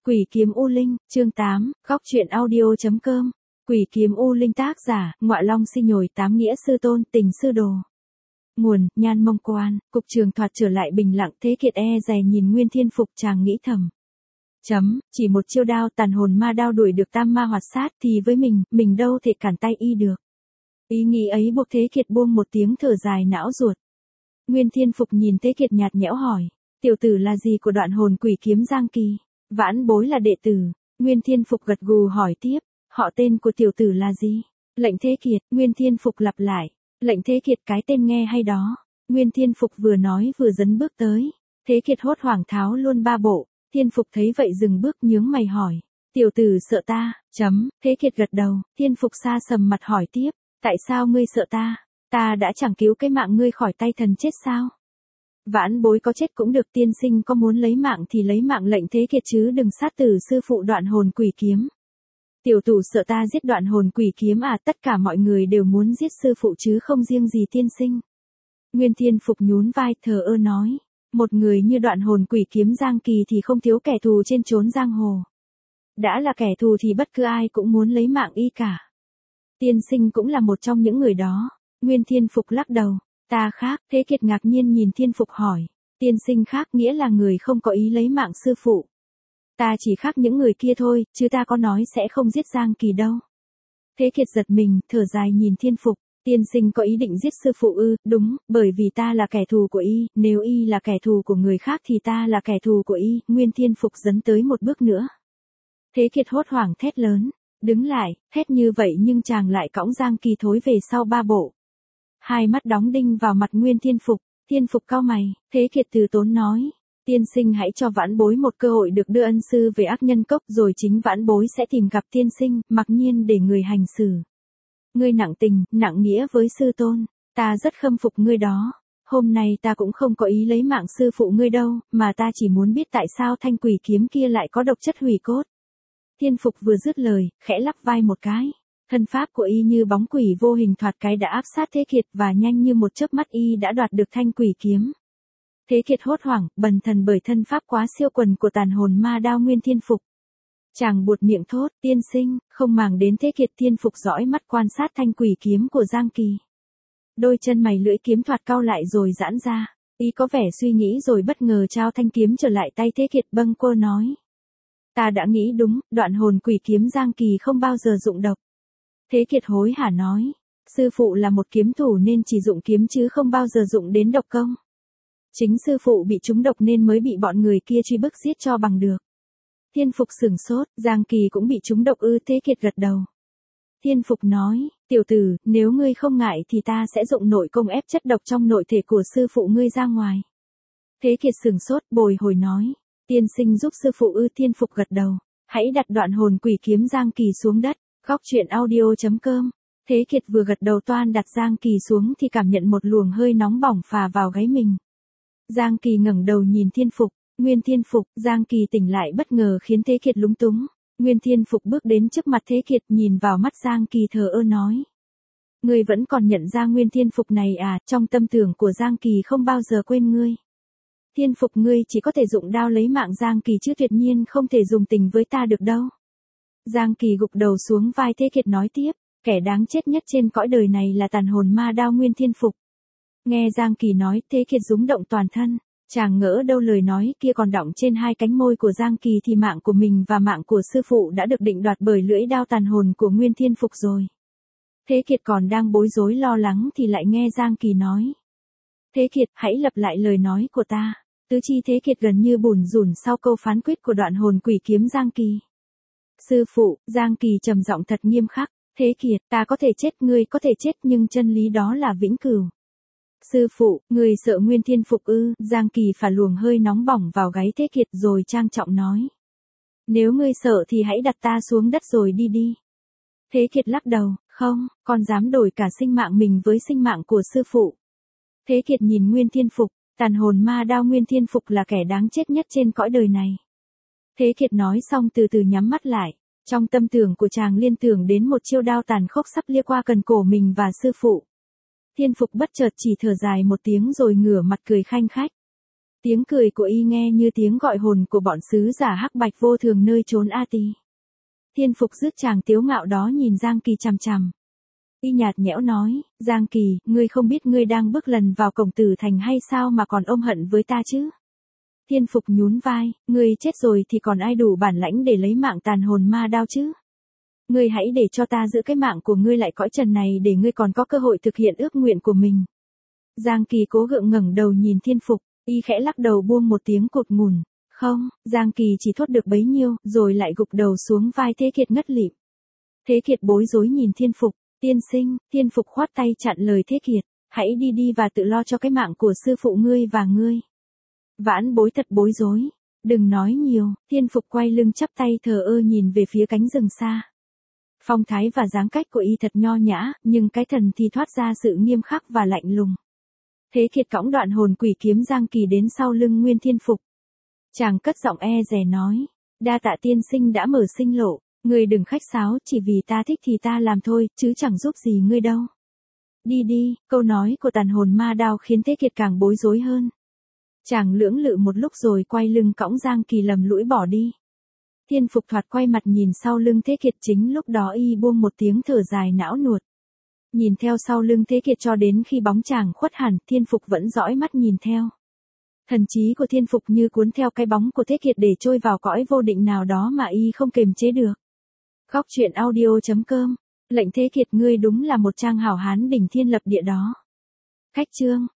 Quỷ kiếm U Linh, chương 8, góc truyện audio.com. Quỷ kiếm U Linh tác giả, Ngọa Long Sinh Nhồi Tám Nghĩa Sư Tôn, Tình Sư Đồ. Nguồn, Nhan Mông Quan, cục trường thoạt trở lại bình lặng. Thế Kiệt dè nhìn Nguyên Thiên Phục, chàng nghĩ thầm. Chỉ một chiêu đao tàn hồn ma đao đuổi được tam ma hoạt sát thì với mình đâu thể cản tay y được. Ý nghĩ ấy buộc Thế Kiệt buông một tiếng thở dài não ruột. Nguyên Thiên Phục nhìn Thế Kiệt nhạt nhẽo hỏi, tiểu tử là gì của đoạn hồn quỷ kiếm Giang Kỳ? Vãn bối là đệ tử. Nguyên Thiên Phục gật gù hỏi tiếp, họ tên của tiểu tử là gì? Lệnh Thế Kiệt. Nguyên Thiên Phục lặp lại, Lệnh Thế Kiệt, cái tên nghe hay đó. Nguyên Thiên Phục vừa nói vừa dấn bước tới. Thế Kiệt hốt hoảng tháo luôn ba bộ. Thiên Phục thấy vậy dừng bước nhướng mày hỏi, tiểu tử sợ ta? Thế Kiệt gật đầu. Thiên Phục sa sầm mặt hỏi tiếp, tại sao ngươi sợ ta? Ta đã chẳng cứu cái mạng ngươi khỏi tay thần chết sao? Vãn bối có chết cũng được, tiên sinh có muốn lấy mạng thì lấy mạng Lệnh Thế Kiệt chứ đừng sát tử sư phụ đoạn hồn quỷ kiếm. Tiểu tử sợ ta giết đoạn hồn quỷ kiếm à? Tất cả mọi người đều muốn giết sư phụ chứ không riêng gì tiên sinh. Nguyên Thiên Phục nhún vai thờ ơ nói, một người như đoạn hồn quỷ kiếm Giang Kỳ thì không thiếu kẻ thù trên chốn giang hồ. Đã là kẻ thù thì bất cứ ai cũng muốn lấy mạng y cả. Tiên sinh cũng là một trong những người đó. Nguyên Thiên Phục lắc đầu. Ta khác. Thế Kiệt ngạc nhiên nhìn Thiên Phục hỏi, tiên sinh khác nghĩa là người không có ý lấy mạng sư phụ. Ta chỉ khác những người kia thôi, chứ ta có nói sẽ không giết Giang Kỳ đâu. Thế Kiệt giật mình, thở dài nhìn Thiên Phục, tiên sinh có ý định giết sư phụ ư? Đúng, bởi vì ta là kẻ thù của y, nếu y là kẻ thù của người khác thì ta là kẻ thù của y. Nguyên Thiên Phục dấn tới một bước nữa. Thế Kiệt hốt hoảng thét lớn, đứng lại. Thét như vậy nhưng chàng lại cõng Giang Kỳ thối về sau ba bộ. Hai mắt đóng đinh vào mặt Nguyên Thiên Phục. Thiên Phục cau mày. Thế Kiệt từ tốn nói, tiên sinh hãy cho vãn bối một cơ hội được đưa ân sư về Ác Nhân Cốc, rồi chính vãn bối sẽ tìm gặp tiên sinh, mặc nhiên để người hành xử. Ngươi nặng tình, nặng nghĩa với sư tôn, ta rất khâm phục ngươi đó. Hôm nay ta cũng không có ý lấy mạng sư phụ ngươi đâu, mà ta chỉ muốn biết tại sao thanh quỷ kiếm kia lại có độc chất hủy cốt. Thiên Phục vừa dứt lời, khẽ lắc vai một cái. Thân pháp của y như bóng quỷ vô hình thoạt cái đã áp sát Thế Kiệt, và nhanh như một chớp mắt y đã đoạt được thanh quỷ kiếm. Thế Kiệt hốt hoảng, bần thần bởi thân pháp quá siêu quần của tàn hồn ma đao Nguyên Thiên Phục. Chàng buột miệng thốt, tiên sinh. Không màng đến Thế Kiệt, Thiên Phục dõi mắt quan sát thanh quỷ kiếm của Giang Kỳ. Đôi chân mày lưỡi kiếm thoạt cau lại rồi giãn ra. Y có vẻ suy nghĩ rồi bất ngờ trao thanh kiếm trở lại tay Thế Kiệt, bâng quơ nói, ta đã nghĩ đúng, đoạn hồn quỷ kiếm Giang Kỳ không bao giờ dụng độc. Thế Kiệt hối hả nói, sư phụ là một kiếm thủ nên chỉ dụng kiếm chứ không bao giờ dụng đến độc công. Chính sư phụ bị trúng độc nên mới bị bọn người kia truy bức giết cho bằng được. Thiên Phục sửng sốt, Giang Kỳ cũng bị trúng độc ư? Thế Kiệt gật đầu. Thiên Phục nói, tiểu tử, nếu ngươi không ngại thì ta sẽ dụng nội công ép chất độc trong nội thể của sư phụ ngươi ra ngoài. Thế Kiệt sửng sốt, bồi hồi nói, tiên sinh giúp sư phụ ư? Thiên Phục gật đầu. Hãy đặt đoạn hồn quỷ kiếm Giang Kỳ xuống đất. Góc truyện audio.com. Thế Kiệt vừa gật đầu toan đặt Giang Kỳ xuống thì cảm nhận một luồng hơi nóng bỏng phà vào gáy mình. Giang Kỳ ngẩng đầu nhìn Thiên Phục. Nguyên Thiên Phục. Giang Kỳ tỉnh lại bất ngờ khiến Thế Kiệt lúng túng. Nguyên Thiên Phục bước đến trước mặt Thế Kiệt, nhìn vào mắt Giang Kỳ thờ ơ nói, ngươi vẫn còn nhận ra Nguyên Thiên Phục này à? Trong tâm tưởng của Giang Kỳ không bao giờ quên ngươi. Thiên Phục, ngươi chỉ có thể dụng đao lấy mạng Giang Kỳ chứ tuyệt nhiên không thể dùng tình với ta được đâu. Giang Kỳ gục đầu xuống vai Thế Kiệt nói tiếp, kẻ đáng chết nhất trên cõi đời này là tàn hồn ma đao Nguyên Thiên Phục. Nghe Giang Kỳ nói, Thế Kiệt rúng động toàn thân. Chàng ngỡ đâu lời nói kia còn đọng trên hai cánh môi của Giang Kỳ thì mạng của mình và mạng của sư phụ đã được định đoạt bởi lưỡi đao tàn hồn của Nguyên Thiên Phục rồi. Thế Kiệt còn đang bối rối lo lắng thì lại nghe Giang Kỳ nói, Thế Kiệt, hãy lặp lại lời nói của ta. Tứ chi Thế Kiệt gần như bủn rủn sau câu phán quyết của đoạn hồn quỷ kiếm Giang Kỳ. Sư phụ. Giang Kỳ trầm giọng thật nghiêm khắc, Thế Kiệt, ta có thể chết, ngươi có thể chết, nhưng chân lý đó là vĩnh cửu. Sư phụ, ngươi sợ Nguyên Thiên Phục ư? Giang Kỳ phả luồng hơi nóng bỏng vào gáy Thế Kiệt rồi trang trọng nói, nếu ngươi sợ thì hãy đặt ta xuống đất rồi đi đi. Thế Kiệt lắc đầu, không, con dám đổi cả sinh mạng mình với sinh mạng của sư phụ. Thế Kiệt nhìn Nguyên Thiên Phục, tàn hồn ma đao Nguyên Thiên Phục là kẻ đáng chết nhất trên cõi đời này. Thế Kiệt nói xong từ từ nhắm mắt lại. Trong tâm tưởng của chàng liên tưởng đến một chiêu đao tàn khốc sắp lia qua cần cổ mình và sư phụ. Thiên Phục bất chợt chỉ thở dài một tiếng rồi ngửa mặt cười khanh khách. Tiếng cười của y nghe như tiếng gọi hồn của bọn sứ giả hắc bạch vô thường nơi chốn A Tỳ. Thiên Phục rước chàng tiếu ngạo đó nhìn Giang Kỳ chằm chằm. Y nhạt nhẽo nói, Giang Kỳ, ngươi không biết ngươi đang bước lần vào cổng tử thành hay sao mà còn ôm hận với ta chứ? Thiên Phục nhún vai, ngươi chết rồi thì còn ai đủ bản lãnh để lấy mạng tàn hồn ma đao chứ? Ngươi hãy để cho ta giữ cái mạng của ngươi lại cõi trần này để ngươi còn có cơ hội thực hiện ước nguyện của mình. Giang Kỳ cố gượng ngẩng đầu nhìn Thiên Phục, y khẽ lắc đầu buông một tiếng cột ngùn. Không, Giang Kỳ chỉ thốt được bấy nhiêu, rồi lại gục đầu xuống vai Thế Kiệt ngất lịm. Thế Kiệt bối rối nhìn Thiên Phục, tiên sinh, Thiên Phục khoát tay chặn lời Thế Kiệt, hãy đi đi và tự lo cho cái mạng của sư phụ ngươi và ngươi. Vãn Bối thật bối rối, đừng nói nhiều, Thiên Phục quay lưng chắp tay thờ ơ nhìn về phía cánh rừng xa. Phong thái và dáng cách của y thật nho nhã, nhưng cái thần thì thoát ra sự nghiêm khắc và lạnh lùng. Thế Kiệt cõng đoạn hồn quỷ kiếm Giang Kỳ đến sau lưng Nguyên Thiên Phục. Chàng cất giọng e dè nói, đa tạ tiên sinh đã mở sinh lộ, ngươi đừng khách sáo, chỉ vì ta thích thì ta làm thôi, chứ chẳng giúp gì ngươi đâu. Đi đi, câu nói của tàn hồn ma đao khiến Thế Kiệt càng bối rối hơn. Chàng lưỡng lự một lúc rồi quay lưng cõng Giang Kỳ lầm lũi bỏ đi. Thiên Phục thoạt quay mặt nhìn sau lưng Thế Kiệt, chính lúc đó y buông một tiếng thở dài não nuột. Nhìn theo sau lưng Thế Kiệt cho đến khi bóng chàng khuất hẳn, Thiên Phục vẫn dõi mắt nhìn theo. Thần trí của Thiên Phục như cuốn theo cái bóng của Thế Kiệt để trôi vào cõi vô định nào đó mà y không kềm chế được. Góc truyện audio.com, lệnh Thế Kiệt, ngươi đúng là một trang hảo hán đỉnh thiên lập địa đó. Khách chương.